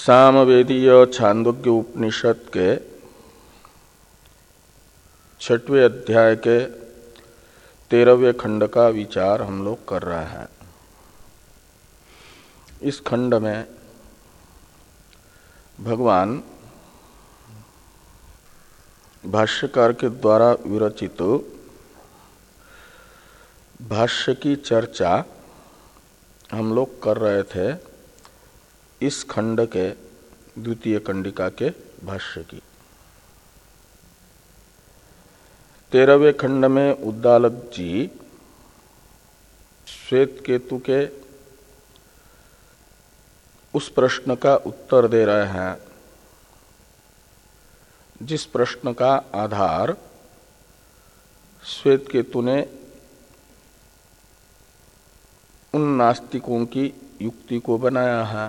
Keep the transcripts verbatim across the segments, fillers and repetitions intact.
सामवेदीय छांदोग्य उपनिषद के छठवें अध्याय के तेरहवें खंड का विचार हम लोग कर रहे हैं। इस खंड में भगवान भाष्यकार के द्वारा विरचित भाष्य की चर्चा हम लोग कर रहे थे इस खंड के द्वितीय कंडिका के भाष्य की। तेरहवें खंड में उद्दालक जी श्वेत केतु के उस प्रश्न का उत्तर दे रहे हैं जिस प्रश्न का आधार श्वेत केतु ने उन नास्तिकों की युक्ति को बनाया है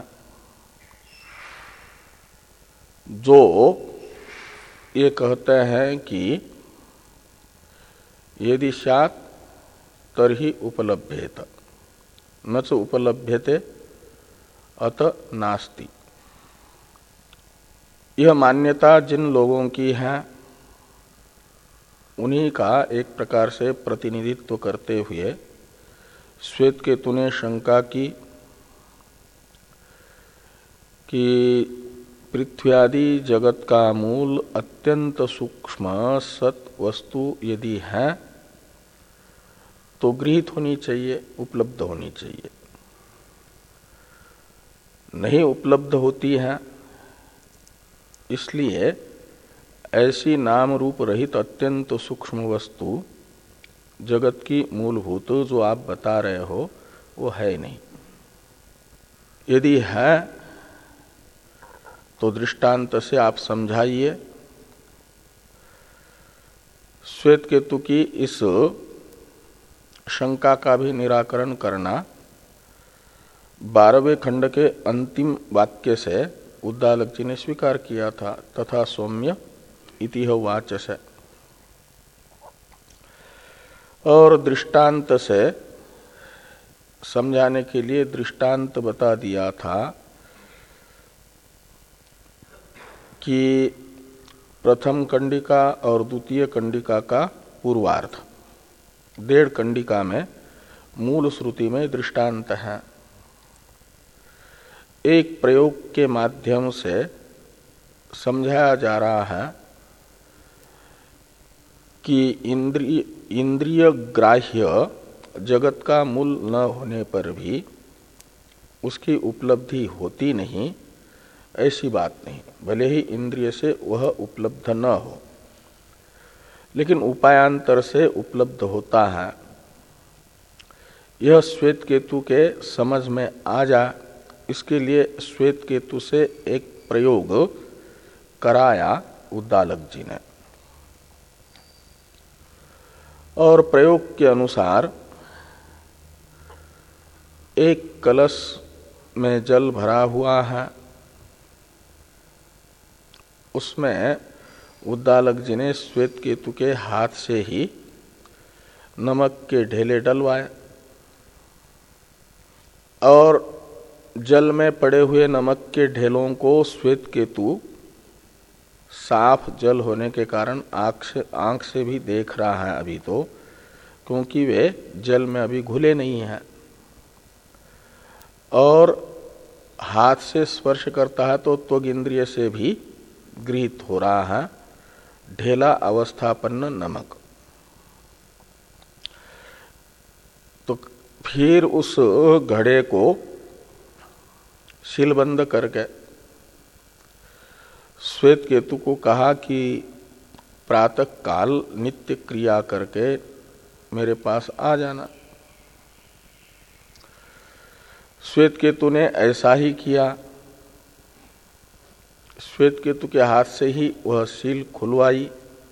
जो ये कहते हैं कि यदि स्यात् तर्हि उपलभ्येत न च उपलभ्यते अत नास्ति। यह मान्यता जिन लोगों की है उन्हीं का एक प्रकार से प्रतिनिधित्व करते हुए श्वेत केतु ने शंका की कि पृथ्वी आदि जगत का मूल अत्यंत सूक्ष्म सत वस्तु यदि है तो गृहीत होनी चाहिए, उपलब्ध होनी चाहिए। नहीं उपलब्ध होती है, इसलिए ऐसी नाम रूप रहित अत्यंत सूक्ष्म वस्तु जगत की मूलभूत जो आप बता रहे हो वो है नहीं। यदि है तो दृष्टांत से आप समझाइए। श्वेत केतु की इस शंका का भी निराकरण करना बारहवें खंड के अंतिम वाक्य से उद्दालक जी ने स्वीकार किया था। तथा सौम्य इति वाच से और दृष्टांत से समझाने के लिए दृष्टांत बता दिया था कि प्रथम कंडिका और द्वितीय कंडिका का पूर्वार्ध डेढ़ कंडिका में मूल श्रुति में दृष्टांत है। एक प्रयोग के माध्यम से समझाया जा रहा है कि इंद्रिय इंद्रिय ग्राह्य जगत का मूल न होने पर भी उसकी उपलब्धि होती नहीं, ऐसी बात नहीं। भले ही इंद्रिय से वह उपलब्ध न हो लेकिन उपायांतर से उपलब्ध होता है। यह श्वेत केतु के समझ में आ जा, इसके लिए श्वेत केतु से एक प्रयोग कराया उद्दालक जी ने और प्रयोग के अनुसार एक कलश में जल भरा हुआ है, उसमें उद्दालक जी ने श्वेत केतु के हाथ से ही नमक के ढेले डलवाए और जल में पड़े हुए नमक के ढेलों को श्वेत केतु साफ जल होने के कारण आंख से आंख से भी देख रहा है अभी तो, क्योंकि वे जल में अभी घुले नहीं हैं। और हाथ से स्पर्श करता है तो त्वग इंद्रिय से भी गृहीत हो रहा है ढेला अवस्थापन्न नमक। तो फिर उस घड़े को सीलबंद करके श्वेत केतु को कहा कि प्रातः काल नित्य क्रिया करके मेरे पास आ जाना। श्वेत केतु ने ऐसा ही किया। श्वेत केतु के हाथ से ही वह सील खुलवाई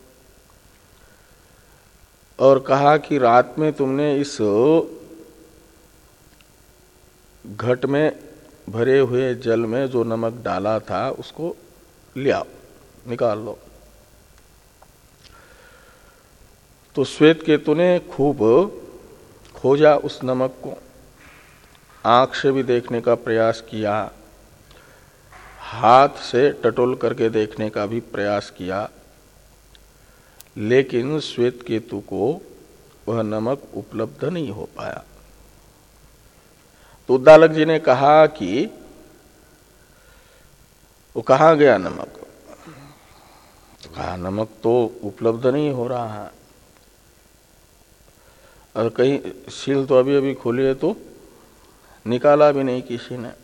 और कहा कि रात में तुमने इस घट में भरे हुए जल में जो नमक डाला था उसको ले आओ, निकाल लो। तो श्वेत केतु ने खूब खोजा उस नमक को, आंख से भी देखने का प्रयास किया, हाथ से टटोल करके देखने का भी प्रयास किया, लेकिन श्वेत केतु को वह नमक उपलब्ध नहीं हो पाया। तो उद्दालक जी ने कहा कि वो कहाँ गया नमक? तो कहा नमक तो उपलब्ध नहीं हो रहा है, और कहीं सील तो अभी अभी खोली है तो निकाला भी नहीं किसी ने।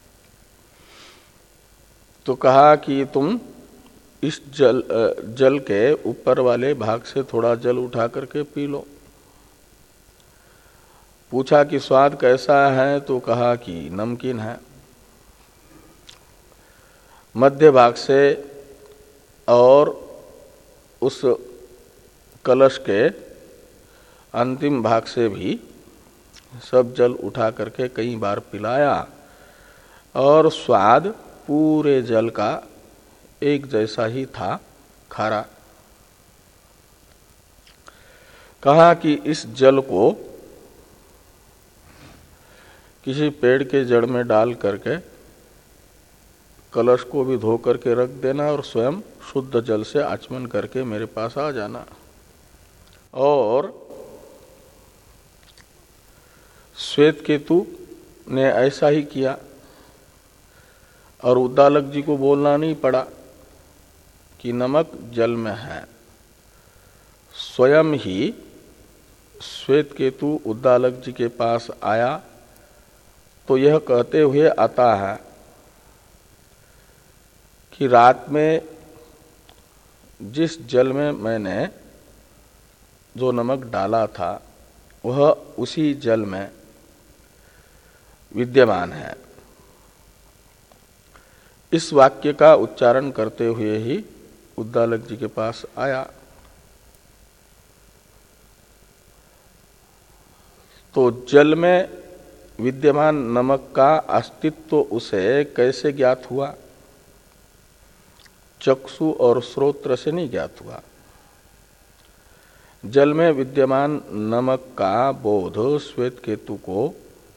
तो कहा कि तुम इस जल जल के ऊपर वाले भाग से थोड़ा जल उठा करके पी लो। पूछा कि स्वाद कैसा है? तो कहा कि नमकीन है। मध्य भाग से और उस कलश के अंतिम भाग से भी सब जल उठा करके कई बार पिलाया, और स्वाद पूरे जल का एक जैसा ही था, खारा। कहा कि इस जल को किसी पेड़ के जड़ में डाल करके कलश को भी धो करके रख देना और स्वयं शुद्ध जल से आचमन करके मेरे पास आ जाना। और श्वेत केतु ने ऐसा ही किया, और उद्दालक जी को बोलना नहीं पड़ा कि नमक जल में है। स्वयं ही श्वेत केतु उद्दालक जी के पास आया तो यह कहते हुए आता है कि रात में जिस जल में मैंने जो नमक डाला था वह उसी जल में विद्यमान है। इस वाक्य का उच्चारण करते हुए ही उद्दालक जी के पास आया। तो जल में विद्यमान नमक का अस्तित्व उसे कैसे ज्ञात हुआ? चक्षु और श्रोत्र से नहीं ज्ञात हुआ। जल में विद्यमान नमक का बोध श्वेत केतु को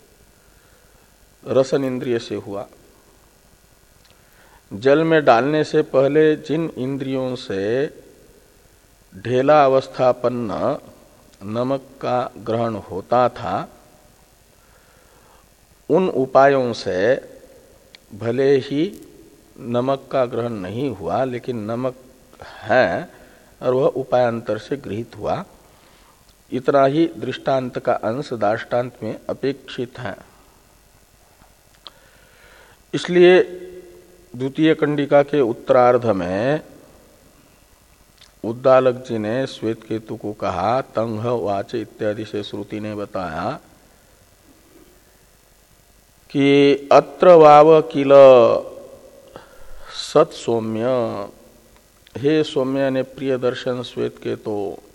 रसन इंद्रिय से हुआ। जल में डालने से पहले जिन इंद्रियों से ढेला अवस्थापन्न नमक का ग्रहण होता था, उन उपायों से भले ही नमक का ग्रहण नहीं हुआ, लेकिन नमक है और वह उपायांतर से गृहीत हुआ। इतना ही दृष्टांत का अंश दाष्टान्त में अपेक्षित है। इसलिए द्वितीय कंडिका के उत्तरार्ध में उद्दालक जी ने श्वेत केतु को कहा, तंह वाच इत्यादि से श्रुति ने बताया कि अत्र वाव किल सत सौम्य, हे सौम्य ने प्रिय दर्शन श्वेत केतु,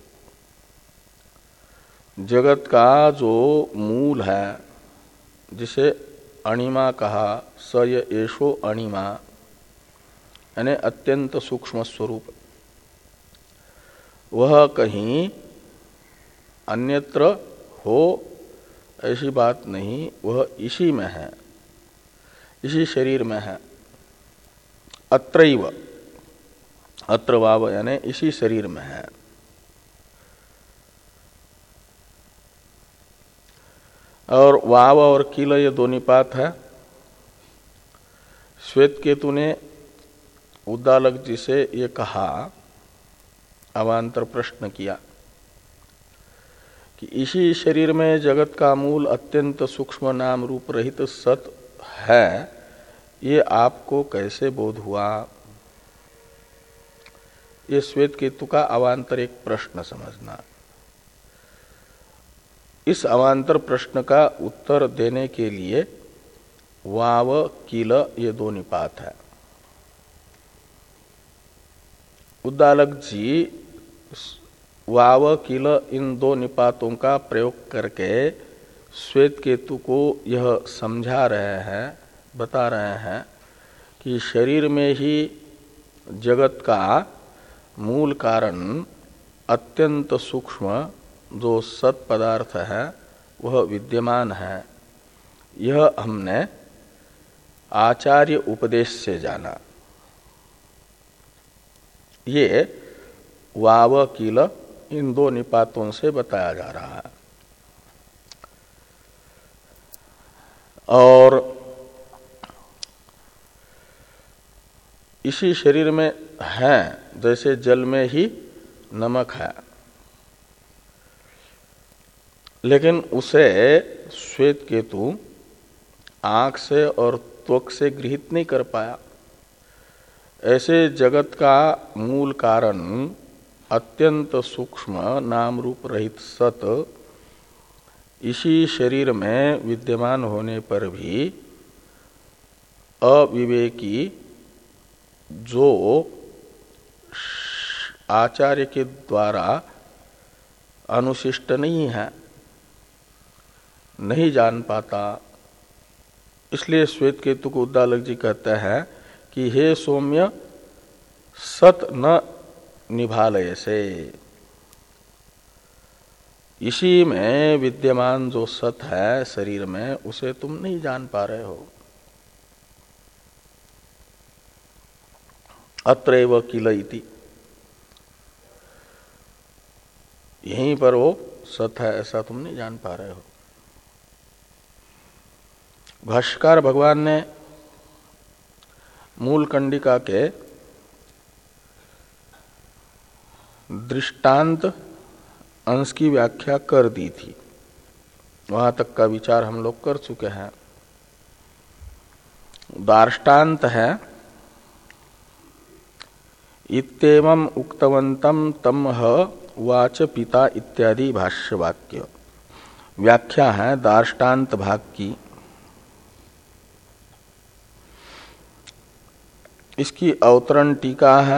जगत का जो मूल है जिसे अणिमा कहा, स य एषो अणिमा, यानी अत्यंत सूक्ष्म स्वरूप, वह कहीं अन्यत्र हो ऐसी बात नहीं, वह इसी में है, इसी शरीर में है। अत्रैव, अत्र वाव यानी इसी शरीर में है। और वाव और किल ये दो निपात है। श्वेत केतु ने उद्दालक जी से ये कहा, अवान्तर प्रश्न किया कि इसी शरीर में जगत का मूल अत्यंत सूक्ष्म नाम रूप रहित सत है, ये आपको कैसे बोध हुआ? ये श्वेत केतु का अवान्तर एक प्रश्न समझना। इस अवान्तर प्रश्न का उत्तर देने के लिए वाव किल ये दो निपात है। उद्दालक जी वाव किल इन दो निपातों का प्रयोग करके श्वेत केतु को यह समझा रहे हैं, बता रहे हैं कि शरीर में ही जगत का मूल कारण अत्यंत सूक्ष्म जो सत पदार्थ है वह विद्यमान है। यह हमने आचार्य उपदेश से जाना। ये वाव किल इन दो निपातों से बताया जा रहा है। और इसी शरीर में है, जैसे जल में ही नमक है, लेकिन उसे श्वेत केतु आंख से और त्वक से गृहीत नहीं कर पाया। ऐसे जगत का मूल कारण अत्यंत सूक्ष्म नाम रूप रहित सत इसी शरीर में विद्यमान होने पर भी अविवेकी जो आचार्य के द्वारा अनुशिष्ट नहीं है, नहीं जान पाता। इसलिए श्वेत केतु को उद्दालक जी कहते हैं कि हे सौम्य सत न निभालय से, इसी में विद्यमान जो सत है शरीर में उसे तुम नहीं जान पा रहे हो। अत्रैव किल इति, यहीं पर वो सत है ऐसा तुम नहीं जान पा रहे हो। भाष्यकार भगवान ने मूल कंडिका के दृष्टांत अंश की व्याख्या कर दी थी, वहां तक का विचार हम लोग कर चुके हैं। दार्ष्टान्त है इत्येवं उक्तवन्तं तम वाच पिता इत्यादि भाष्य वाक्य, व्याख्या है दार्ष्टान्त भाग की। इसकी अवतरण टीका है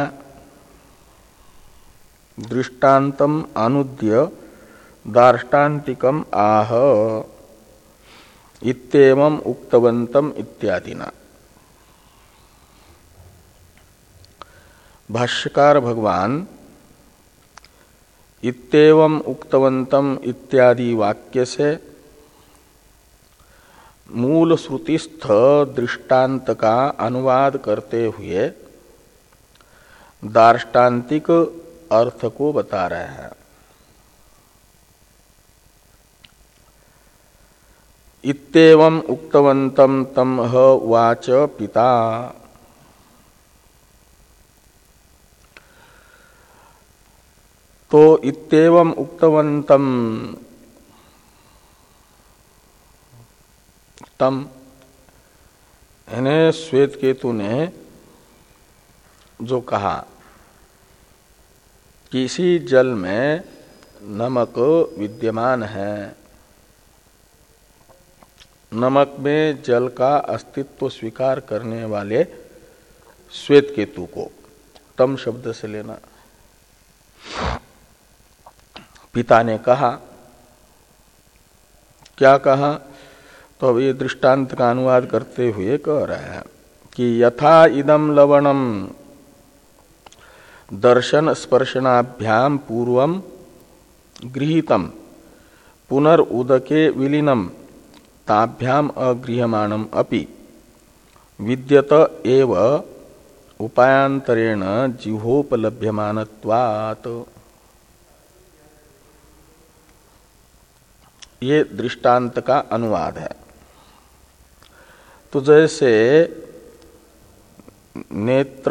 दृष्टान्तम अनुद्य दार्ष्टान्तिकम आह इत्येवं उक्तवन्तम इत्यादिना। भाष्यकार भगवान इत्येवं उक्तवन्तम इत्यादि वाक्य से मूल श्रुतिस्थ दृष्टांत का अनुवाद करते हुए दार्ष्टान्तिक अर्थ को बता रहे हैं। इत्येवं उक्तवन्तं तम वाच पिता, तो इत्येवं उक्तवन्तं तम यानी श्वेत केतु ने जो कहा कि इसी जल में नमक विद्यमान है, नमक में जल का अस्तित्व स्वीकार करने वाले श्वेत केतु को तम शब्द से लेना। पिता ने कहा, क्या कहा? तो अब ये दृष्टांत का अनुवाद करते हुए कह रहे हैं कि यथा इदम लवणम दर्शन स्पर्शनाभ्याम पूर्वम गृहीतम पुनरुदके विलीनम ताभ्याम अगृह्यमाणम अपि विद्यत एव उपायांतरेण जिह्वोपलभ्यमानत्वात्। ये दृष्टांत का अनुवाद है। तो जैसे नेत्र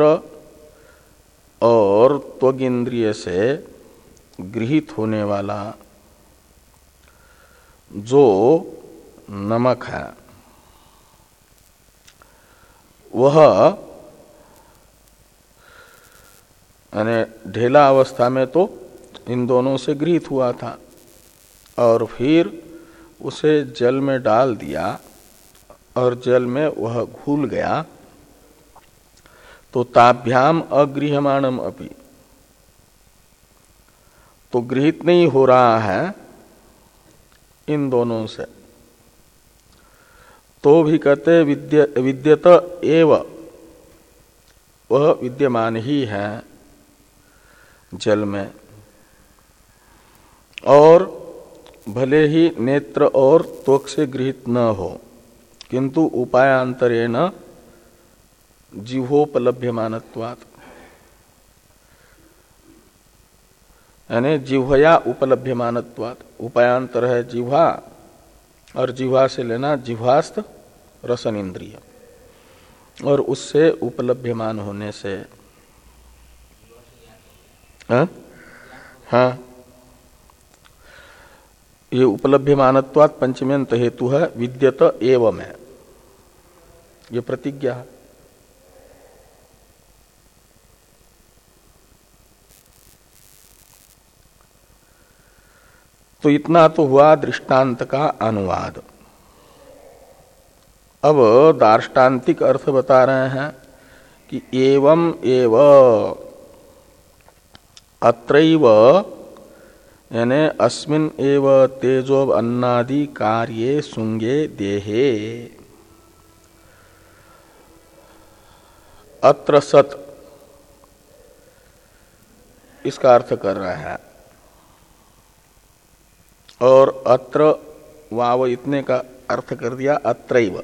और त्वगिंद्रिय से गृहीत होने वाला जो नमक है वह यानी ढेला अवस्था में तो इन दोनों से गृहीत हुआ था और फिर उसे जल में डाल दिया और जल में वह घुल गया, तो ताभ्याम अगृह्यमाणम अपि, तो गृहीत नहीं हो रहा है इन दोनों से, तो भी कहते विद्य विद्यत एव, वह विद्यमान ही है जल में। और भले ही नेत्र और त्वक से गृहीत न हो, किंतु उपायांतरेण जिह्वोपलभ्यमानत्वात्, यानी जिह्वया उपलभ्यमानत्वात्। उपायांतर है जिह्वा, और जिह्वा से लेना जिह्वास्थ रसन इंद्रिय, और उससे उपलभ्यमान होने से। हाँ हाँ, ये उपलभ्यमानत्वात् पंचम्यंत हेतु है विद्यत एवं है, ये प्रतिज्ञा है। तो इतना तो हुआ दृष्टांत का अनुवाद। अब दार्ष्टान्तिक अर्थ बता रहे हैं कि एवं एव अत्रैव, यानी अस्मिन् एव तेजो अन्नादि कार्ये सुंगे देहे। अत्र सत इसका अर्थ कर रहे हैं, और अत्र वाव इतने का अर्थ कर दिया अत्रैव,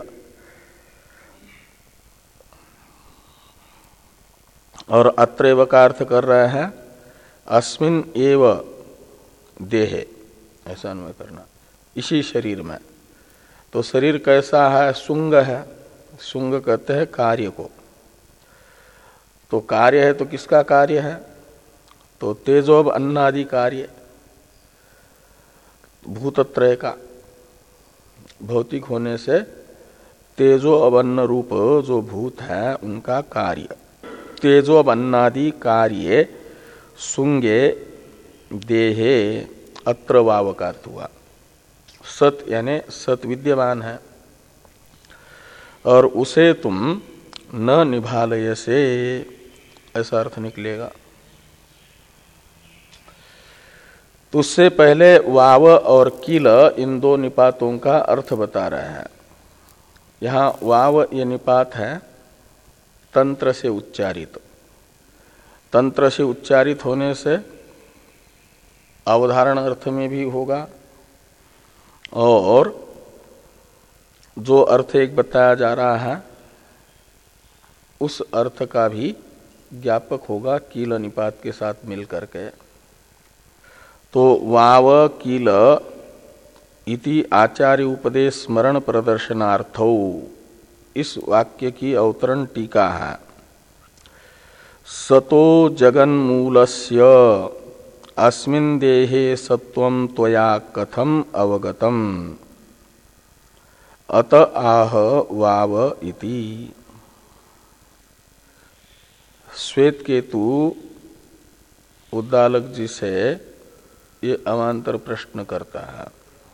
और अत्रैव का अर्थ कर रहे हैं अस्मिन् एव देहे, ऐसा अन्वय करना, इसी शरीर में। तो शरीर कैसा है? सुंग है। सुंग कहते हैं कार्य को। तो कार्य है तो किसका कार्य है? तो तेजोब अन्नादि कार्य, भूतत्रय का। भौतिक होने से तेजो अवन्न रूप जो भूत है उनका कार्य। तेजो अन्नादि कार्य सुंगे देहे, अत्र वाव का अर्थ हुआ। सत यानी सत विद्यमान है, और उसे तुम न निभालय से, ऐसा अर्थ निकलेगा। तो उससे पहले वाव और किल इन दो निपातों का अर्थ बता रहे हैं। यहाँ वाव ये निपात है तंत्र से उच्चारित। तंत्र से उच्चारित होने से अवधारण अर्थ में भी होगा, और जो अर्थ एक बताया जा रहा है उस अर्थ का भी ज्ञापक होगा कील निपात के साथ मिलकर के। तो वाव कील इति आचार्य उपदेश स्मरण प्रदर्शनार्थौ, इस वाक्य की अवतरण टीका है। सतो जगन्मूलस्य अस्मिन् देहे सत्वं त्वया कथम अवगतम अत आह वाव इति। श्वेत केतु उद्दालक जी से ये अवान्तर प्रश्न करता है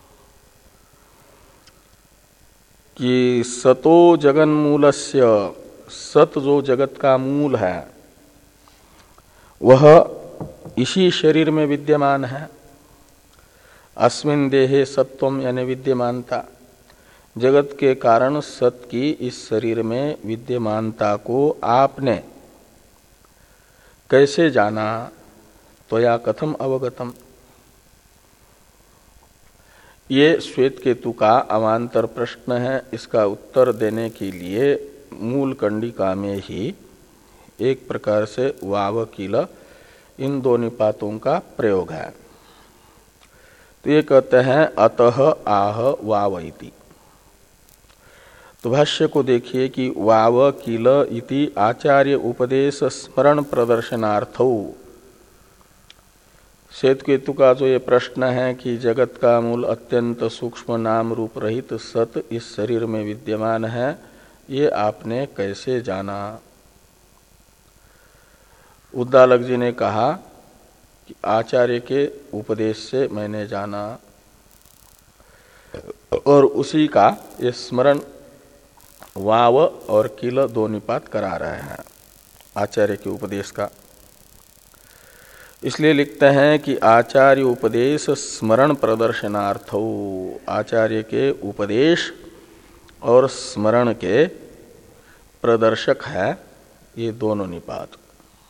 कि सतो जगन्मूलस्य, सत जो जगत का मूल है वह इसी शरीर में विद्यमान है। अस्मिन् देहे सत्वम यानी विद्यमानता, जगत के कारण सत की इस शरीर में विद्यमानता को आपने कैसे जाना? त्वया कथम अवगतम, ये श्वेत केतु का अवान्तर प्रश्न है। इसका उत्तर देने के लिए मूल कंडिका में ही एक प्रकार से वाव कील इन दो निपातों का प्रयोग है। तो ये कहते हैं अतः आह वाव इति। तो भाष्य को देखिए कि वाव कील इति आचार्य उपदेश स्मरण प्रदर्शनार्थौ, श्वेत केतु का जो ये प्रश्न है कि जगत का मूल अत्यंत सूक्ष्म नाम रूप रहित सत इस शरीर में विद्यमान है, ये आपने कैसे जाना? उद्दालक जी ने कहा कि आचार्य के उपदेश से मैंने जाना, और उसी का ये स्मरण वाव और किल दो निपात करा रहे हैं आचार्य के उपदेश का। इसलिए लिखते हैं कि आचार्य उपदेश स्मरण प्रदर्शनार्थो, आचार्य के उपदेश और स्मरण के प्रदर्शक है ये दोनों निपात।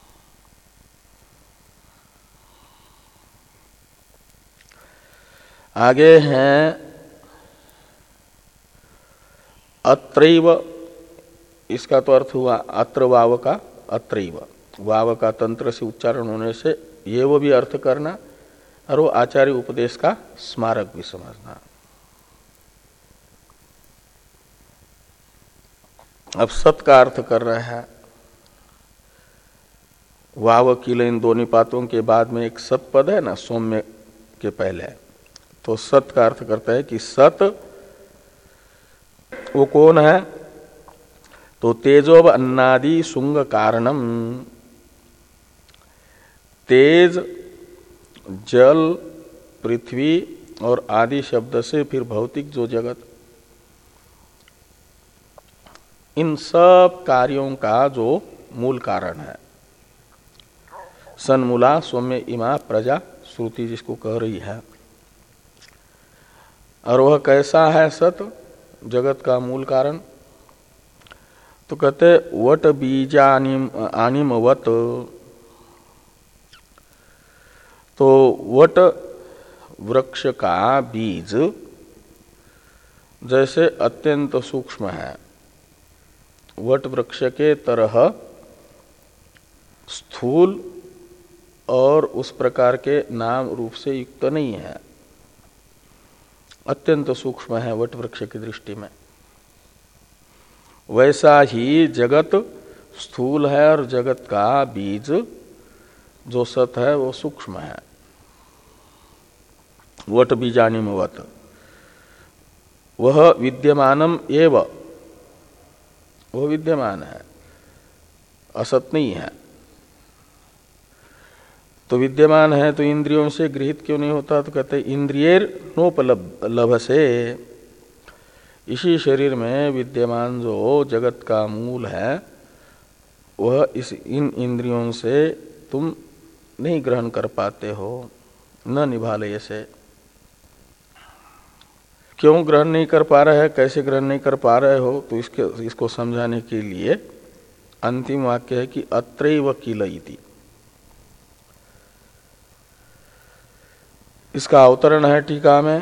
आगे हैं अत्रैव इसका तो अर्थ हुआ अत्र वाव का अत्रैव, वाव का तंत्र से उच्चारण होने से ये वो भी अर्थ करना और वो आचार्य उपदेश का स्मारक भी समझना। अब सत का अर्थ कर रहा है, वाव किल इन दो निपातों के बाद में एक सत पद है ना सौम्य के पहले, तो सत का अर्थ करता है कि सत वो कौन है, तो तेजोब अन्नादि सुंग कारणम, तेज जल पृथ्वी और आदि शब्द से फिर भौतिक जो जगत, इन सब कार्यों का जो मूल कारण है। सन्मूला सौम्य इमा प्रजा श्रुति जिसको कह रही है, और वह कैसा है सत, जगत का मूल कारण, तो कहते वट बीजानिम आनिमवत, तो वट वृक्ष का बीज जैसे अत्यंत सूक्ष्म है, वट वृक्ष के तरह स्थूल और उस प्रकार के नाम रूप से युक्त नहीं है, अत्यंत सूक्ष्म है वट वृक्ष की दृष्टि में। वैसा ही जगत स्थूल है और जगत का बीज जो सत है वो सूक्ष्म है। वट बीजानिमवत, वह विद्यमानम एव, वह विद्यमान है, असत नहीं है। तो विद्यमान है तो इंद्रियों से गृहित क्यों नहीं होता, तो कहते इंद्रियेर नोपलभ से, इसी शरीर में विद्यमान जो जगत का मूल है वह इस इन इंद्रियों से तुम नहीं ग्रहण कर पाते हो, न निभालय से। क्यों ग्रहण नहीं कर पा रहे हैं, कैसे ग्रहण नहीं कर पा रहे हो, तो इसके इसको समझाने के लिए अंतिम वाक्य है कि अत्रैव किल इति। इसका अवतरण है टीका में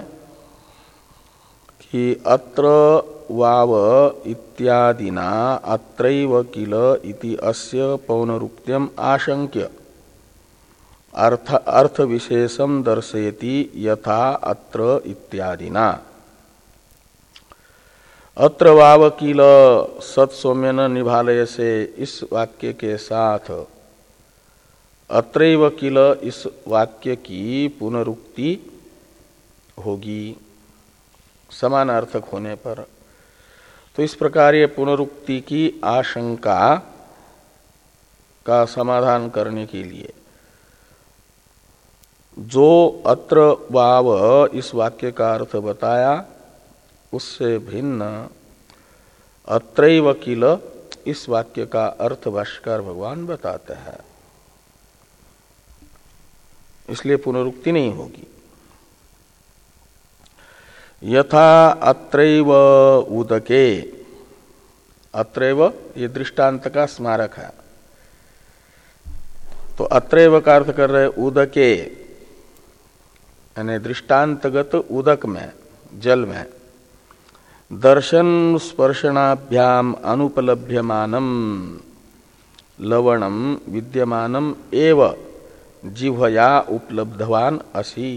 कि अत्र वाव इत्यादिना अत्रैव किल इति अस्य पौनरुक्त्यम आशंक्य अर्थ अर्थ विशेषम दर्शयति यथा अत्र इत्यादिना। अत्र वाव किल सत सौम्य न निभालय से, इस वाक्य के साथ अत्रैव किल इस वाक्य की पुनरुक्ति होगी समानार्थक होने पर। तो इस प्रकार ये पुनरुक्ति की आशंका का समाधान करने के लिए जो अत्र वाव इस वाक्य का अर्थ बताया उससे भिन्न अत्रैव किल इस वाक्य का अर्थ भाष्यकार भगवान बताते हैं, इसलिए पुनरुक्ति नहीं होगी। यथा अत्रैव उदके, अत्रैव ये दृष्टांत का स्मारक है, तो अत्रैव का अर्थ कर रहे उदके यानी दृष्टांतगत उदक में, जल में, दर्शन स्पर्शनाभ्याम अनुपलभ्यमानम लवणम विद्यमानम एव जिह्वया उपलब्धवान असि।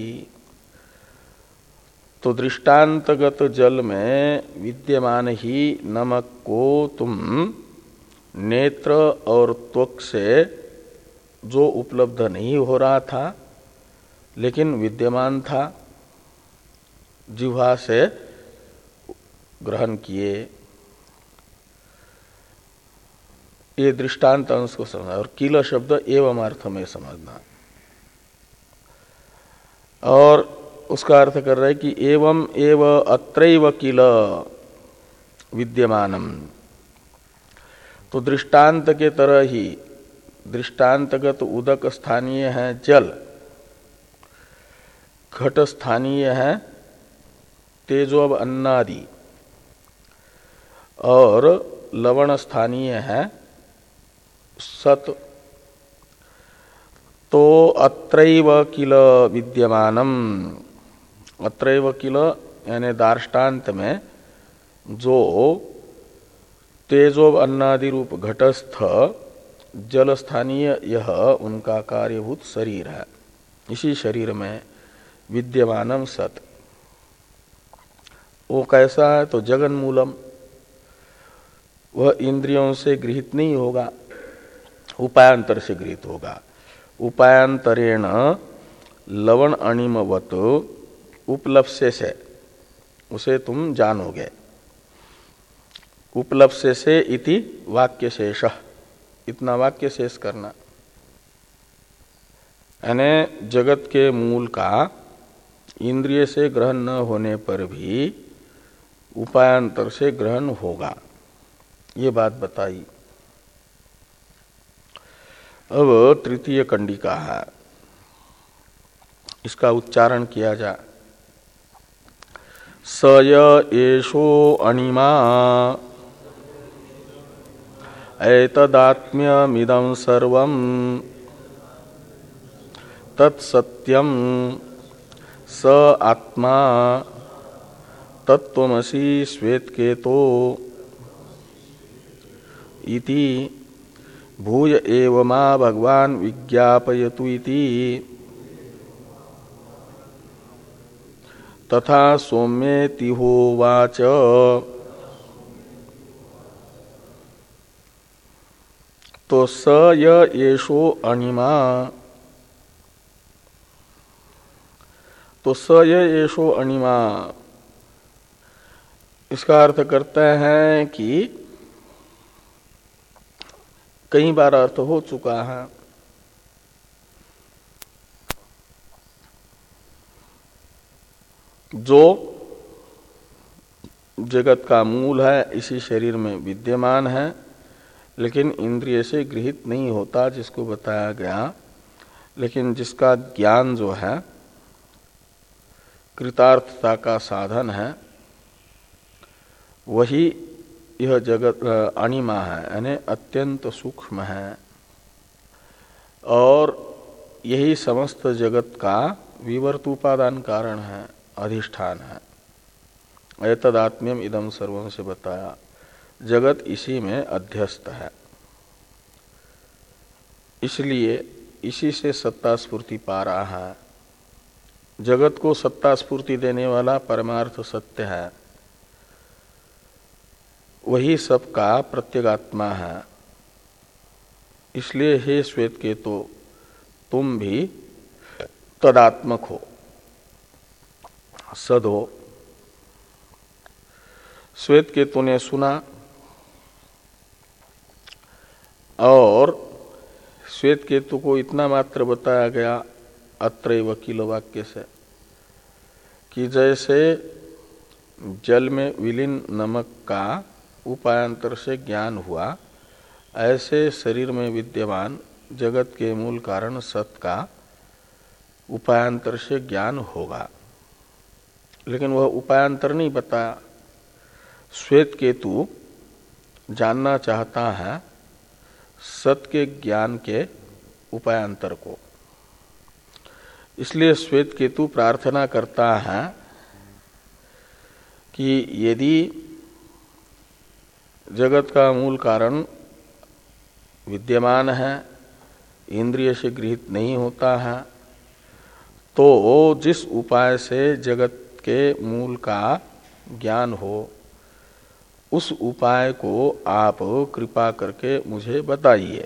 तो दृष्टांतगत जल में विद्यमान ही नमक को तुम नेत्र और त्वक से जो उपलब्ध नहीं हो रहा था लेकिन विद्यमान था, जिह्वा से ग्रहण किए, ये दृष्टांत अंश को समझना। और किल शब्द एवं अर्थ में समझना, और उसका अर्थ कर रहे कि एवं एव अत्रैव किल विद्यमानम, तो दृष्टांत के तरह ही दृष्टांतगत उदक स्थानीय है जल, घट स्थानीय है तेजोब अन्नादि, और लवण स्थानीय है सत। तो अत्रैव किल विद्यमानम, अत्रैव किल यानी दार्ष्टान्त में जो तेजो अन्नादि रूप घटस्थ जल स्थानीय यह उनका कार्यभूत शरीर है। इसी शरीर में विद्यमानम सत, वो कैसा है तो जगन मूलम, वह इंद्रियों से गृहित नहीं होगा, उपायांतर से गृहित होगा। उपायांतरेण लवण अणिमवत उपलप्स्य से उसे तुम जानोगे। उपलप्स्य से इति वाक्य शेष, इतना वाक्य शेष करना। यानी जगत के मूल का इंद्रिय से ग्रहण न होने पर भी उपायांतर से ग्रहण होगा, ये बात बताई। अब तृतीय कंडिका है, इसका उच्चारण किया जाए। स य एषो अणिमा एतदात्म्यमिदं सर्वं तत्सत्यं स आत्मा तत्त्वमसि श्वेतकेतो इति भूय एव मा भगवान विज्ञापयतु इति तथा सौम्येति होवाच। तो स य एषो अणिमा, तो स य एषो अणिमा, इसका अर्थ करते हैं कि कई बार अर्थ हो चुका है। जो जगत का मूल है, इसी शरीर में विद्यमान है, लेकिन इंद्रिय से गृहित नहीं होता, जिसको बताया गया। लेकिन जिसका ज्ञान जो है कृतार्थता का साधन है, वही यह जगत अणिमा है, यानी अत्यंत सूक्ष्म है, और यही समस्त जगत का विवर्त उपादान कारण है, अधिष्ठान है। एतदात्म्यम इदम सर्वम से बताया, जगत इसी में अध्यस्त है। इसलिए इसी से सत्ता स्फूर्ति पा रहा है। जगत को सत्ता स्फूर्ति देने वाला परमार्थ सत्य है, वही सबका प्रत्यगात्मा है। इसलिए हे श्वेतकेतो, तुम भी तदात्मक हो, सद हो। श्वेतकेतु ने सुना, और श्वेतकेतु को इतना मात्र बताया गया अत्रैव किल वाक्य से कि जैसे जल में विलीन नमक का उपायांतर से ज्ञान हुआ, ऐसे शरीर में विद्यमान जगत के मूल कारण सत का उपायांतर से ज्ञान होगा। लेकिन वह उपायांतर नहीं बताया। श्वेतकेतु जानना चाहता है सत के ज्ञान के उपायांतर को। इसलिए श्वेतकेतु प्रार्थना करता है कि यदि जगत का मूल कारण विद्यमान है, इंद्रिय से गृहित नहीं होता है, तो जिस उपाय से जगत के मूल का ज्ञान हो, उस उपाय को आप कृपा करके मुझे बताइए।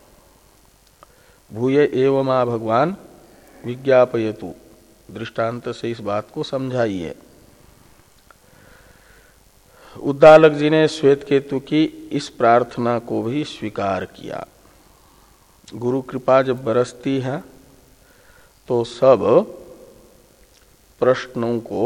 भूय एव मा भगवान विज्ञापयतु, दृष्टांत से इस बात को समझाइए। उद्दालक जी ने श्वेतकेतु की इस प्रार्थना को भी स्वीकार किया। गुरु कृपा जब बरसती है तो सब प्रश्नों को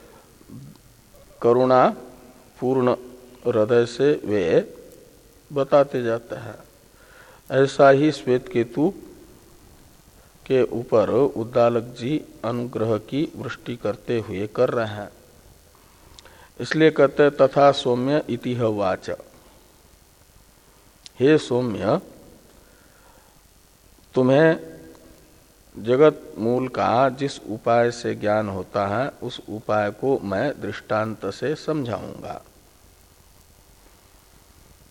करुणा पूर्ण हृदय से वे बताते जाते हैं। ऐसा ही श्वेतकेतु के ऊपर उद्दालक जी अनुग्रह की वृष्टि करते हुए कर रहे हैं। इसलिए कहते तथा सौम्य इति वाच, हे सौम्य, तुम्हें जगत मूल का जिस उपाय से ज्ञान होता है, उस उपाय को मैं दृष्टांत से समझाऊंगा।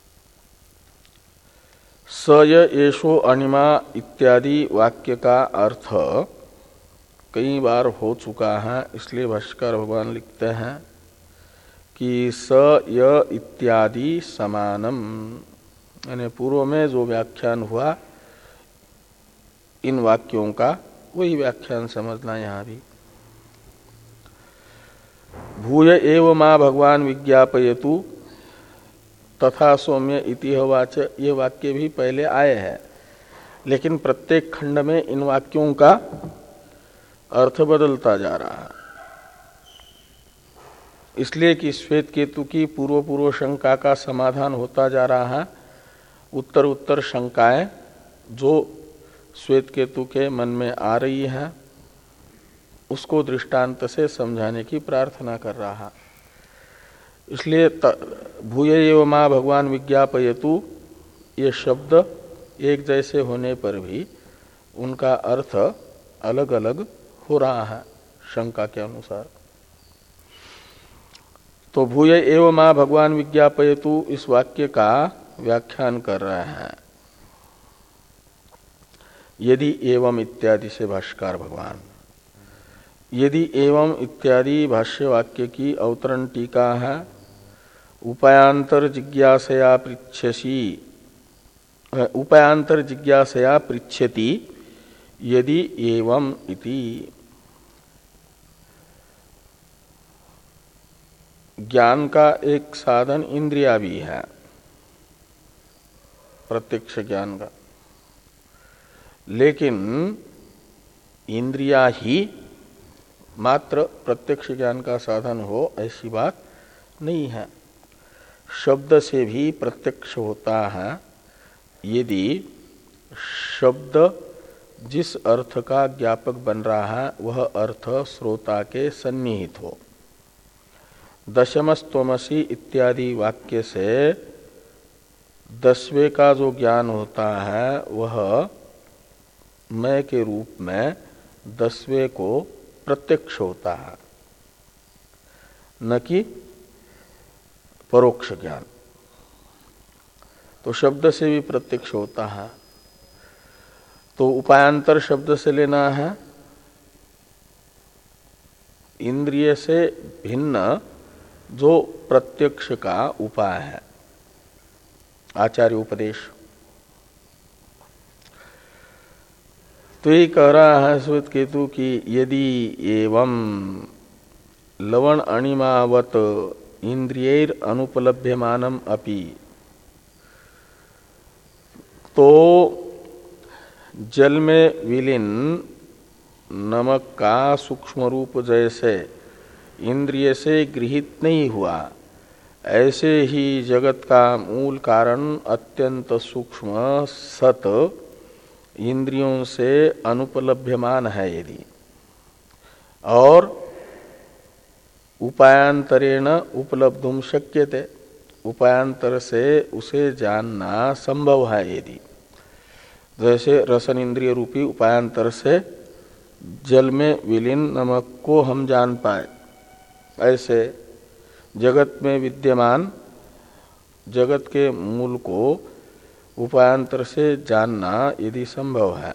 स य एषो अणिमा इत्यादि वाक्य का अर्थ कई बार हो चुका है, इसलिए भाष्यकार भगवान लिखते हैं कि स य इत्यादि समानम, यानी पूर्व में जो व्याख्यान हुआ इन वाक्यों का वही व्याख्यान समझना यहाँ भी। भूय एव मा भगवान विज्ञापयतु तथा सौम्य इति वाच, ये वाक्य भी पहले आए हैं, लेकिन प्रत्येक खंड में इन वाक्यों का अर्थ बदलता जा रहा है, इसलिए कि श्वेत केतु की पूर्व पूर्व शंका का समाधान होता जा रहा है। उत्तर उत्तर शंकाएं जो श्वेत केतु के मन में आ रही हैं उसको दृष्टांत से समझाने की प्रार्थना कर रहा है। इसलिए भूय एव मा भगवान विज्ञापयतु, ये शब्द एक जैसे होने पर भी उनका अर्थ अलग अलग हो रहा है शंका के अनुसार। तो भूय एव मा भगवान विज्ञापयतु इस वाक्य का व्याख्यान कर रहे हैं। यदि एवं इत्यादि से भाष्यकार भगवान, यदि एवं इत्यादि भाष्य वाक्य की अवतरण टीका है। उपायांतर जिज्ञासया पृच्छसि, उपायांतर जिज्ञासया पृच्छति यदि एवं इति। ज्ञान का एक साधन इंद्रिया भी है, प्रत्यक्ष ज्ञान का, लेकिन इंद्रिया ही मात्र प्रत्यक्ष ज्ञान का साधन हो ऐसी बात नहीं है। शब्द से भी प्रत्यक्ष होता है यदि शब्द जिस अर्थ का ज्ञापक बन रहा है वह अर्थ श्रोता के सन्निहित हो। दशमस्तोमसी इत्यादि वाक्य से दसवें का जो ज्ञान होता है वह मैं के रूप में दसवें को प्रत्यक्ष होता है, न कि परोक्ष ज्ञान। तो शब्द से भी प्रत्यक्ष होता है। तो उपायांतर शब्द से लेना है इंद्रिय से भिन्न जो प्रत्यक्ष का उपाय है, आचार्य उपदेश। तो ये कह रहा है श्वेत केतु की यदि एवं लवण अणिमावत इंद्रियैर अनुपलभ्यमानम अपि, तो जल में विलीन नमक का सूक्ष्म रूप जैसे इंद्रिय से गृहीत नहीं हुआ, ऐसे ही जगत का मूल कारण अत्यंत सूक्ष्म सत इंद्रियों से अनुपलभ्यमान है यदि, और उपायांतरेण उपलब्धुम शक्यते, उपायांतर से उसे जानना संभव है यदि, जैसे रसन इंद्रिय रूपी उपायांतर से जल में विलीन नमक को हम जान पाए, ऐसे जगत में विद्यमान जगत के मूल को उपायांतर से जानना यदि संभव है,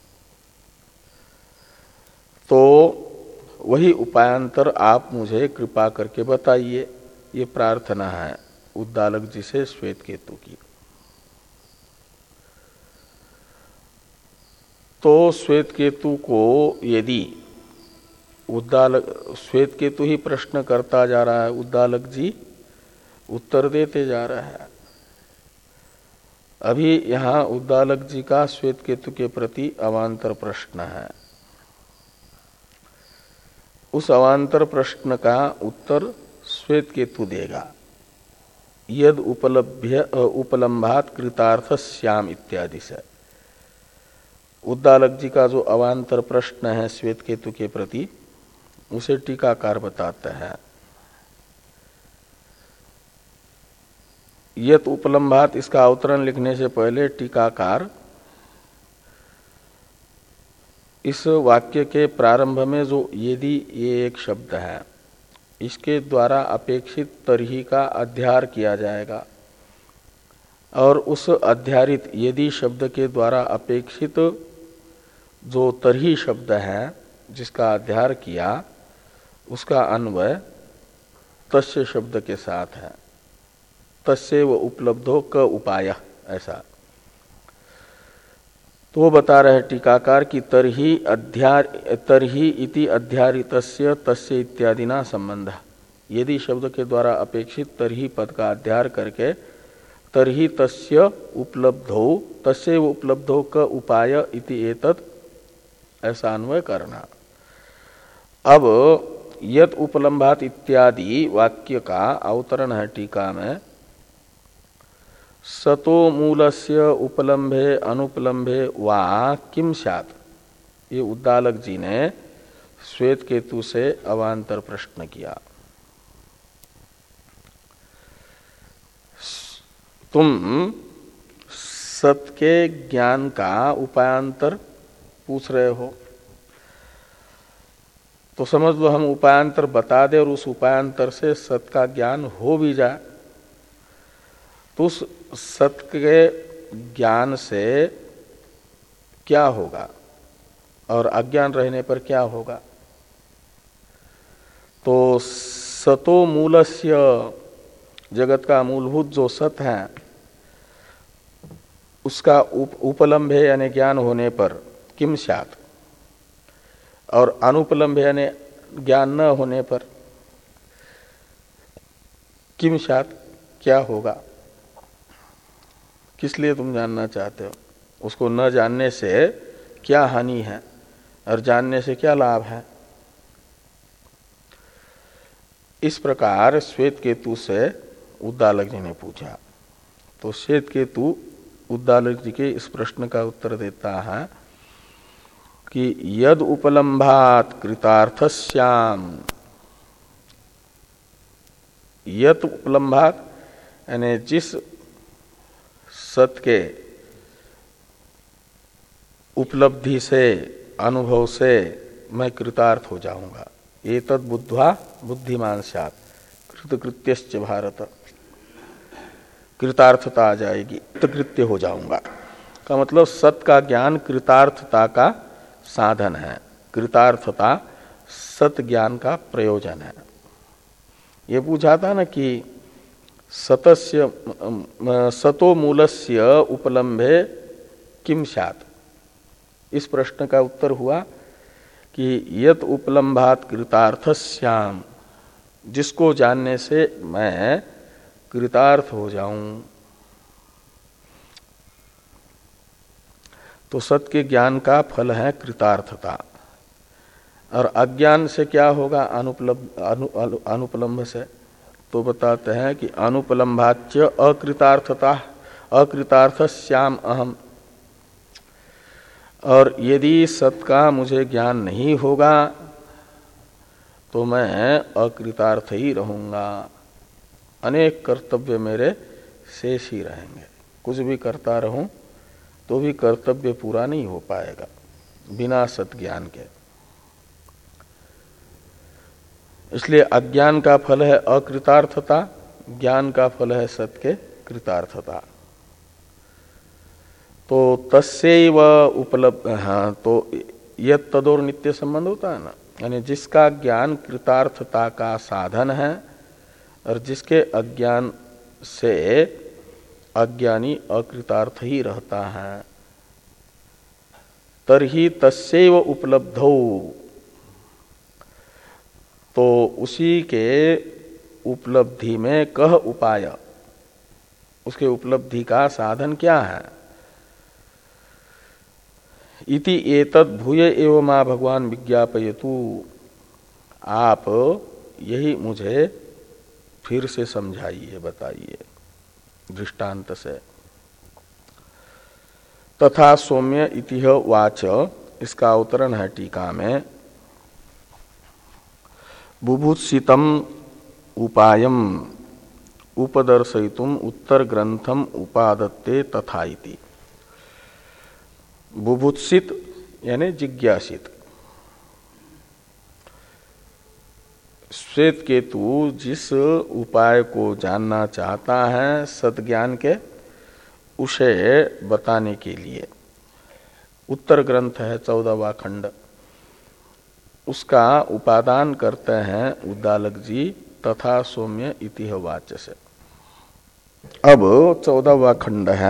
तो वही उपायांतर आप मुझे कृपा करके बताइए। ये प्रार्थना है उद्दालक जी से श्वेत केतु की। तो श्वेत केतु को यदि उद्दालक, श्वेत केतु ही प्रश्न करता जा रहा है, उद्दालक जी उत्तर देते जा रहा है। अभी यहाँ उद्दालक जी का श्वेत केतु के प्रति अवान्तर प्रश्न है। उस अवान्तर प्रश्न का उत्तर श्वेत केतु देगा। यद उपलभ्य उपलम्भात कृतार्थ श्याम इत्यादि से उद्दालक जी का जो अवान्तर प्रश्न है श्वेत केतु के प्रति, उसे टीकाकार बताते हैं। यत उपलम्भात इसका अवतरण लिखने से पहले टीकाकार इस वाक्य के प्रारंभ में जो यदि ये एक शब्द है, इसके द्वारा अपेक्षित तरही का अध्यार किया जाएगा। और उस अध्यारित यदि शब्द के द्वारा अपेक्षित जो तरही शब्द है जिसका अध्यार किया उसका अन्वय तस्य शब्द के साथ है। तस्य व उपलब्धो क उपाय, ऐसा तो वो बता रहे टीकाकार की तरही अध्यार तरही इति अध्यारितस्य तस्य इत्यादि ना संबंध। यदि शब्द के द्वारा अपेक्षित तरही पद का अध्यार करके तरही तस्य उपलब्धो तस्य उपलब्धो क उपाय इति एतत्, ऐसा अन्वय करना। अब यत उपलम्भात इत्यादि वाक्य का अवतरण है टीका में, सतो मूलस्य उपलम्भे अनुपलम्भे वा किम स्यात्। ये उद्दालक जी ने श्वेत केतु से अवान्तर प्रश्न किया। तुम सत के ज्ञान का उपायांतर पूछ रहे हो, तो समझ लो हम उपायांतर बता दे और उस उपायांतर से सत का ज्ञान हो भी जाए, तो उस सत के ज्ञान से क्या होगा और अज्ञान रहने पर क्या होगा। तो सतो मूलस्य, जगत का मूलभूत जो सत है उसका उप, उपलम्भे यानी ज्ञान होने पर किम स्यात्, और अनुपलम्भे यानी ज्ञान न होने पर किम स्यात्, क्या होगा। किस लिए तुम जानना चाहते हो, उसको न जानने से क्या हानि है और जानने से क्या लाभ है। इस प्रकार श्वेत केतु से उद्दालक जी ने पूछा। तो श्वेत केतु उद्दालक जी के इस प्रश्न का उत्तर देता है कि यद उपलम्भात कृतार्थस्याम, यत उपलम्भात यानी जिस सत के उपलब्धि से अनुभव से मैं कृतार्थ हो जाऊंगा, एतद बुद्ध्वा बुद्धिमान स्यात् कृतकृत्यश्च भारत, कृतार्थता आ जाएगी, कृत्य हो जाऊंगा का मतलब सत का ज्ञान कृतार्थता का साधन है, कृतार्थता सत ज्ञान का प्रयोजन है। ये पूछा था ना कि सतस्य सतो मूलस्य उपलम्भे किम स्यात्, इस प्रश्न का उत्तर हुआ कि यत उपलम्भात कृतार्थस्याम, जिसको जानने से मैं कृतार्थ हो जाऊं। तो सत के ज्ञान का फल है कृतार्थता, और अज्ञान से क्या होगा, अनुपलम्भ अनु, अनु, अनुपलम्भ से। तो बताते हैं कि अनुपलम्भाच्य अकृतार्थता, अकृतार्थस्याम अहम, और यदि सत का मुझे ज्ञान नहीं होगा तो मैं अकृतार्थ ही रहूंगा, अनेक कर्तव्य मेरे शेष ही रहेंगे, कुछ भी करता रहूं तो भी कर्तव्य पूरा नहीं हो पाएगा बिना सत ज्ञान के। इसलिए अज्ञान का फल है अकृतार्थता, ज्ञान का फल है सत के कृतार्थता। तो तस्यैव उपलब्ध, हाँ, तो यत तदोर नित्य संबंध होता है ना, यानी जिसका ज्ञान कृतार्थता का साधन है और जिसके अज्ञान से अज्ञानी अकृतार्थ ही रहता है, तरही तस्यैव उपलब्धौ, तो उसी के उपलब्धि में कह उपाय, उसके उपलब्धि का साधन क्या है। इति एतद् भूय एव मा भगवान विज्ञापयतु, आप यही मुझे फिर से समझाइए, बताइए दृष्टांत से। तथा सौम्य इतिह वाच, इसका अवतरण है टीका में, बुभुत्सितम उपायम उपदर्शयितुम उत्तर ग्रंथम उपादत्ते तथा इति। बुभुत्सित यानी जिज्ञासित, श्वेत केतु जिस उपाय को जानना चाहता है सत ज्ञान के, उसे बताने के लिए उत्तर ग्रंथ है चौदहवा खंड, उसका उपादान करते हैं उद्दालक जी तथा सौम्य इति वाच्य से। अब चौदहवा खंड है,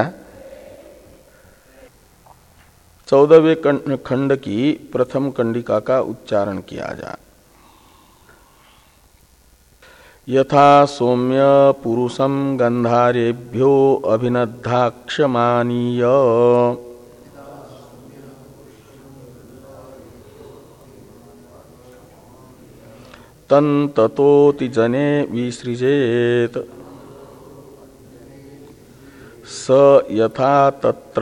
चौदहवें खंड की प्रथम कंडिका का उच्चारण किया जाए। यथा सौम्य पुरुषम गंधारेभ्यो अभिनद्धाक्षमानीय तन्ततोति जने विसृजेत स यथा तत्र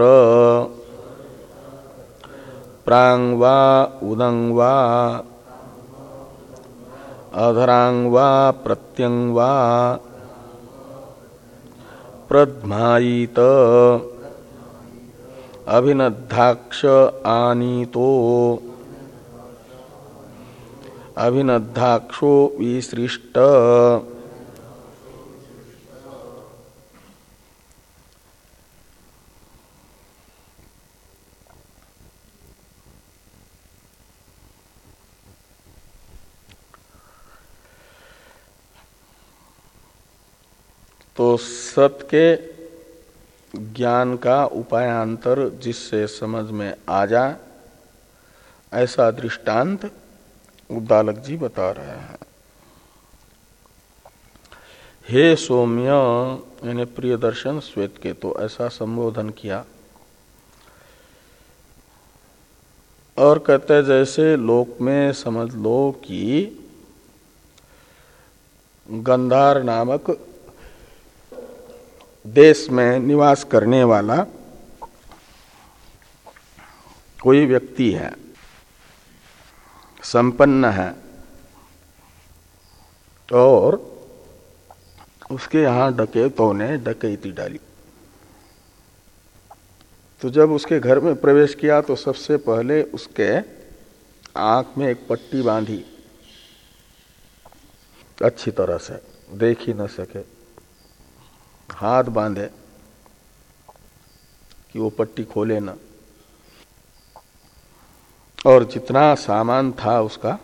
प्रांग वा उदंग वा अधरांग वा प्रत्यंग वा प्रध्मायित अभिनद्धाक्ष आनीतो अभिनद्धाक्षो विसृष्ट तो सत के ज्ञान का उपायांतर जिससे समझ में आ जाए ऐसा दृष्टांत उद्दालक जी बता रहे हैं। हे सौम्य यानी प्रियदर्शन श्वेत के तो ऐसा संबोधन किया और कहते जैसे लोक में समझ लो कि गंधार नामक देश में निवास करने वाला कोई व्यक्ति है, संपन्न है और उसके यहां डकैतों ने डकैती डाली। तो जब उसके घर में प्रवेश किया तो सबसे पहले उसके आंख में एक पट्टी बांधी अच्छी तरह से, देख ही न सके, हाथ बांधे कि वो पट्टी खोले ना, और जितना सामान था उसका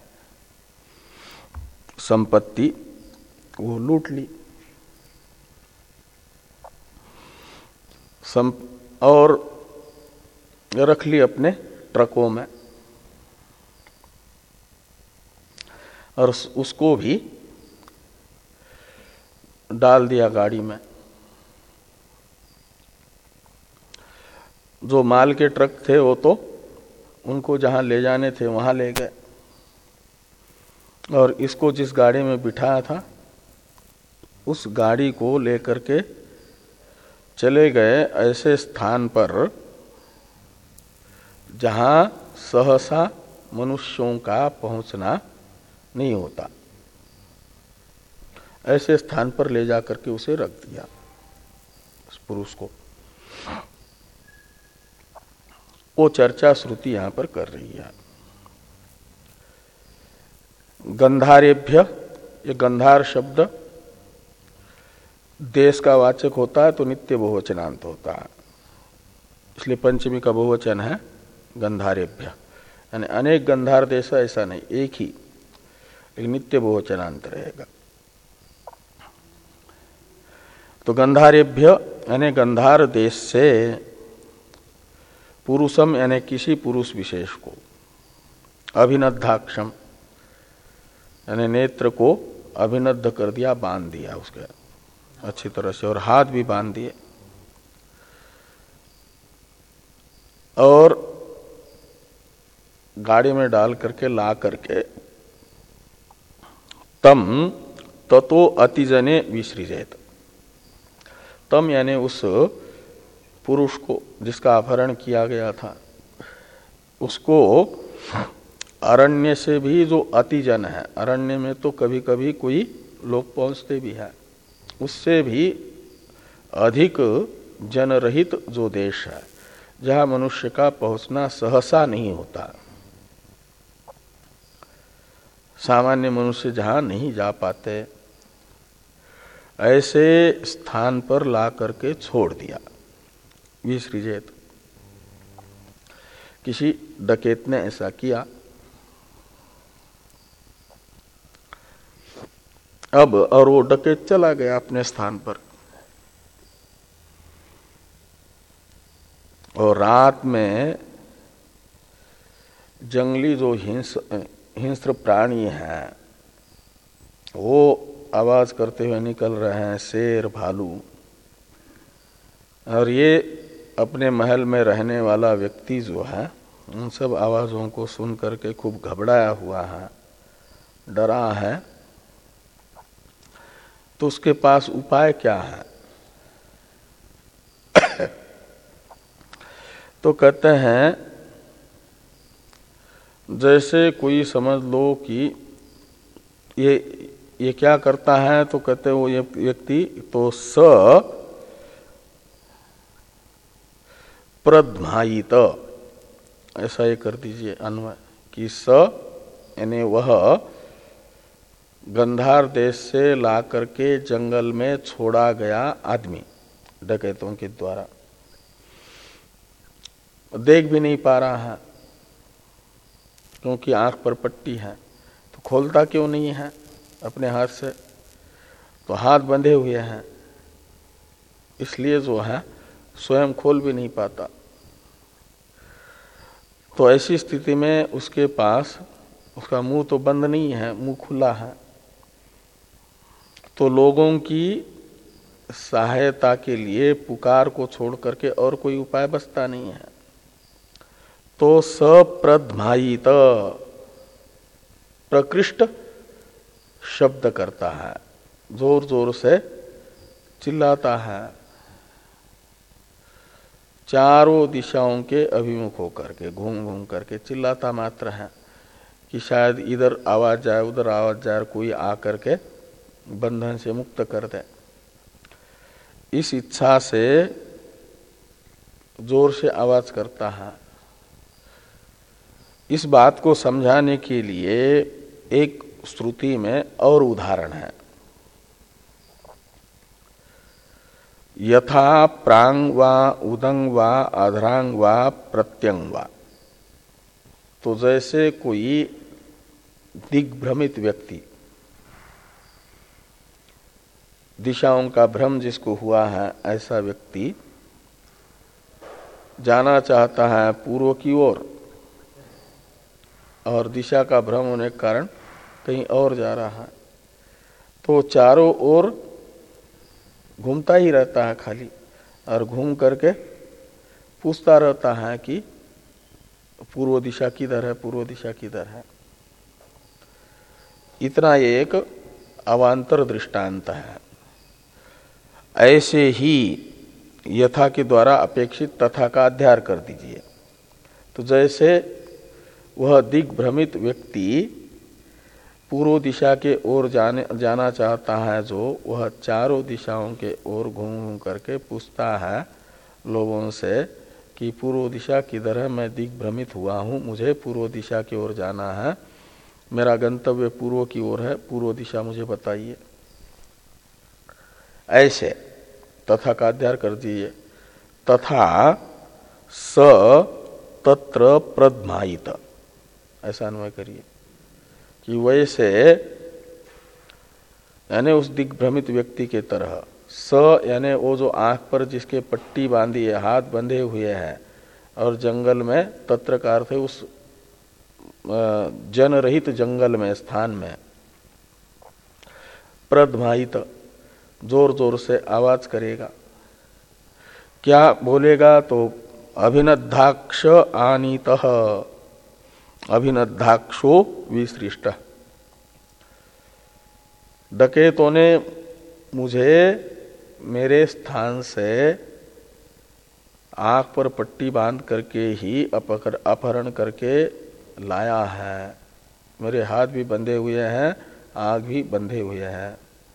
संपत्ति वो लूट ली सम और रख ली अपने ट्रकों में, और उसको भी डाल दिया गाड़ी में। जो माल के ट्रक थे वो तो उनको जहां ले जाने थे वहां ले गए, और इसको जिस गाड़ी में बिठाया था उस गाड़ी को लेकर के चले गए ऐसे स्थान पर जहां सहसा मनुष्यों का पहुंचना नहीं होता, ऐसे स्थान पर ले जाकर के उसे रख दिया उस पुरुष को। वो चर्चा श्रुति यहां पर कर रही है। गंधारेभ्य, ये गंधार शब्द देश का वाचक होता है तो नित्य बहुवचनांत होता है, इसलिए पंचमी का बहुवचन है गंधारेभ्य, यानी अनेक गंधार देश ऐसा नहीं, एक ही, लेकिन नित्य बहुवचनांत रहेगा। तो गंधारेभ्य यानी गंधार देश से पुरुषम यानी किसी पुरुष विशेष को, अभिनद्धाक्षम यानी नेत्र को अभिनद्ध कर दिया, बांध दिया उसके अच्छी तरह से, और हाथ भी बांध दिए, और गाड़ी में डाल करके ला करके तम ततो अतिजने विसृजेत, तम यानी उस पुरुष को जिसका अपहरण किया गया था उसको अरण्य से भी, जो अतिजन है, अरण्य में तो कभी कभी कोई लोग पहुंचते भी है, उससे भी अधिक जनरहित जो देश है जहां मनुष्य का पहुंचना सहसा नहीं होता, सामान्य मनुष्य जहां नहीं जा पाते, ऐसे स्थान पर ला करके छोड़ दिया। विसृजेत। किसी डकैत ने ऐसा किया। अब और वो डकैत चला गया अपने स्थान पर, और रात में जंगली जो हिंस हिंस्र प्राणी हैं वो आवाज करते हुए निकल रहे हैं, शेर भालू, और ये अपने महल में रहने वाला व्यक्ति जो है उन सब आवाजों को सुन करके खूब घबराया हुआ है, डरा है। तो उसके पास उपाय क्या है? तो कहते हैं जैसे कोई समझ लो कि ये ये क्या करता है, तो कहते हैं वो ये व्यक्ति तो स प्रध्मायित, ऐसा ये कर दीजिए अन्वय कि स यानी वह गंधार देश से ला करके जंगल में छोड़ा गया आदमी डकैतों के द्वारा देख भी नहीं पा रहा है क्योंकि आंख पर पट्टी है, तो खोलता क्यों नहीं है अपने हाथ से? तो हाथ बंधे हुए हैं, इसलिए जो है स्वयं खोल भी नहीं पाता। तो ऐसी स्थिति में उसके पास उसका मुंह तो बंद नहीं है, मुंह खुला है, तो लोगों की सहायता के लिए पुकार को छोड़ करके और कोई उपाय बचता नहीं है। तो सप्रध्मायित प्रकृष्ट शब्द करता है, जोर जोर से चिल्लाता है, चारों दिशाओं के अभिमुख होकर के घूम घूम करके चिल्लाता मात्र है कि शायद इधर आवाज जाए उधर आवाज जाए, कोई आकर के बंधन से मुक्त कर दे। इस इच्छा से जोर से आवाज करता है। इस बात को समझाने के लिए एक श्रुति में और उदाहरण है। यथा प्रांग वा उदंग वा अधरांग वा प्रत्यंग वा, तो जैसे कोई दिग्भ्रमित व्यक्ति, दिशाओं का भ्रम जिसको हुआ है, ऐसा व्यक्ति जाना चाहता है पूर्व की ओर और दिशा का भ्रम होने के कारण कहीं और जा रहा है, तो चारों ओर घूमता ही रहता है खाली, और घूम करके पूछता रहता है कि पूर्व दिशा किधर है, पूर्व दिशा किधर है। इतना एक अवांतर दृष्टांत है। ऐसे ही यथा के द्वारा अपेक्षित तथा का अध्यार कर दीजिए। तो जैसे वह दिग्भ्रमित व्यक्ति पूर्व दिशा के ओर जाने जाना चाहता है, जो वह चारों दिशाओं के ओर घूम घूम करके पूछता है लोगों से कि पूर्व दिशा किधर है, मैं दिग्भ्रमित हुआ हूँ, मुझे पूर्व दिशा की ओर जाना है, मेरा गंतव्य पूर्व की ओर है, पूर्व दिशा मुझे बताइए। ऐसे तथा का अध्याय कर दीजिए। तथा स तत्र प्रध्मायित, ऐसा अन्वय करिए कि वैसे यानी उस दिग्भ्रमित व्यक्ति के तरह, स यानी वो जो आंख पर जिसके पट्टी बांधी है, हाथ बंधे हुए हैं, और जंगल में, तत्र का अर्थ है उस जन रहित जंगल में, स्थान में, प्रध्मायित जोर जोर से आवाज करेगा। क्या बोलेगा? तो अभिनद्धाक्ष आनीतः, अभिनद्धाक्षो विसृष्ट, डकैतों ने मुझे मेरे स्थान से आंख पर पट्टी बांध करके ही अपहरण करके लाया है, मेरे हाथ भी बंधे हुए हैं, आंख भी बंधे हुए हैं,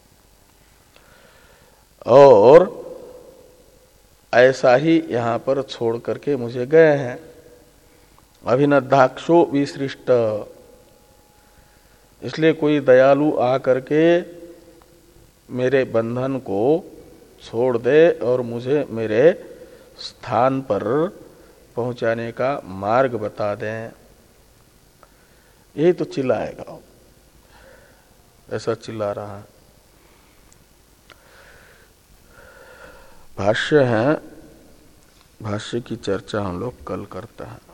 और ऐसा ही यहां पर छोड़ करके मुझे गए हैं। अभिनद्धाक्षो विसृष्ट, इसलिए कोई दयालु आ करके मेरे बंधन को छोड़ दे और मुझे मेरे स्थान पर पहुंचाने का मार्ग बता दें, यही तो चिल्लाएगा, ऐसा चिल्ला रहा है। भाष्य है, भाष्य की चर्चा हम लोग कल करते हैं।